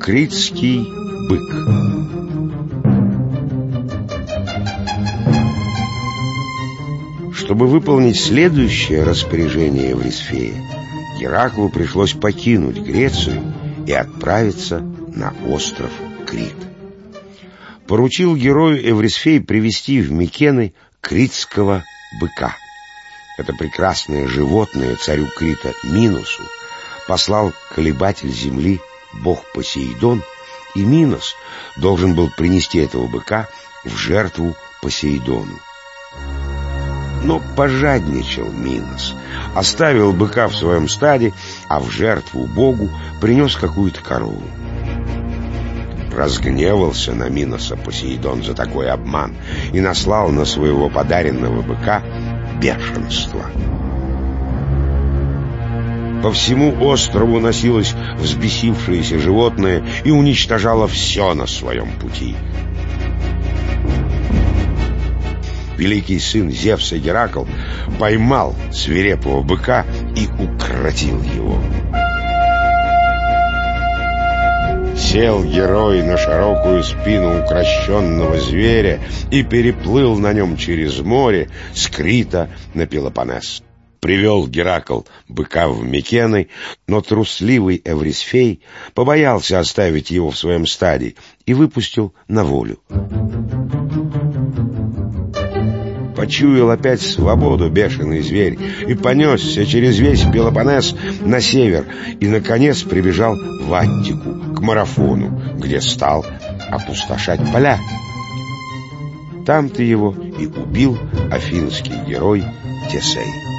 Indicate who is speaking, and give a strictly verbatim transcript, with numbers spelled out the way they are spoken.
Speaker 1: Критский бык. Чтобы выполнить следующее распоряжение Эврисфея, Гераклу пришлось покинуть Грецию и отправиться на остров Крит. Поручил герою Эврисфей привести в Микены критского быка. Это прекрасное животное царю Крита Миносу послал колебатель земли, бог Посейдон, и Минос должен был принести этого быка в жертву Посейдону. Но пожадничал Минос, оставил быка в своем стаде, а в жертву богу принес какую-то корову. Разгневался на Миноса Посейдон за такой обман и наслал на своего подаренного быка бешенство. По всему острову носилось взбесившееся животное и уничтожало все на своем пути. Великий сын Зевса Геракл поймал свирепого быка и укротил его. Сел герой на широкую спину укрощенного зверя и переплыл на нем через море с Крита на Пелопоннес. Привел Геракл быка в Микены, но трусливый Эврисфей побоялся оставить его в своем стаде и выпустил на волю. Почуял опять свободу бешеный зверь и понесся через весь Пелопоннес на север и, наконец, прибежал в Аттику, к Марафону, где стал опустошать поля. Там-то его и убил афинский герой Тесей.